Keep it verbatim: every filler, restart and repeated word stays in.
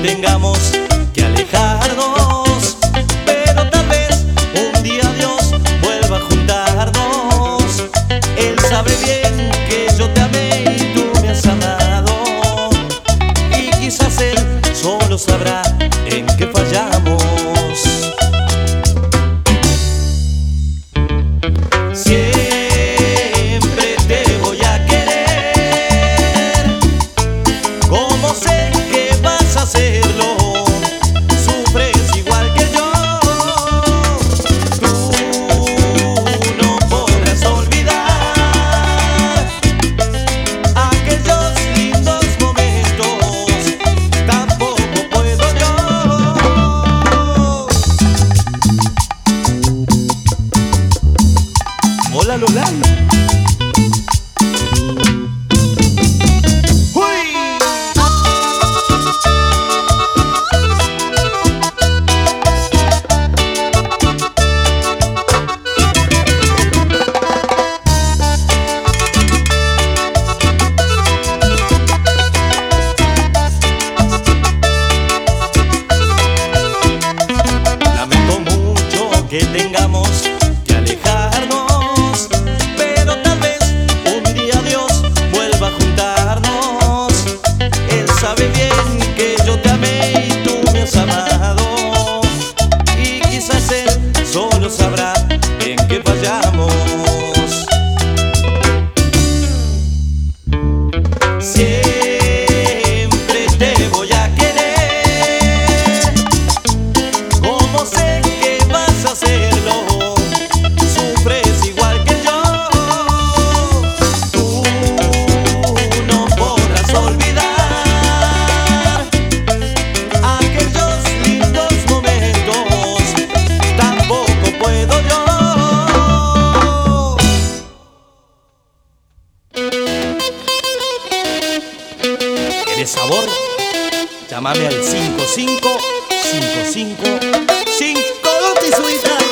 tengamos que alejarnos, pero tal vez un día Dios vuelva a juntarnos. Él sabe bien que yo te amé y tú me has amado, y quizás Él solo sabrá en qué fallamos. Siempre te voy a querer, como sé que vas a hacerlo. Sufres igual que yo, tú no podrás olvidar aquellos lindos momentos, tampoco puedo yo. Hola Lola. Lamento mucho que tengamos que alejarnos, pero tal vez un día Dios vuelva a juntarnos. Él sabe bien que yo te amé y tú me has amado, y quizás Él solo sabrá en qué fallamos. Siempre te voy a querer, como sé que vas a hacerlo. Sufres igual que yo, tú no podrás olvidar aquellos lindos momentos, tampoco puedo yo. ¿Quieres sabor? Llámame al cinco cinco cinco cinco cinco. Cinco Sweet.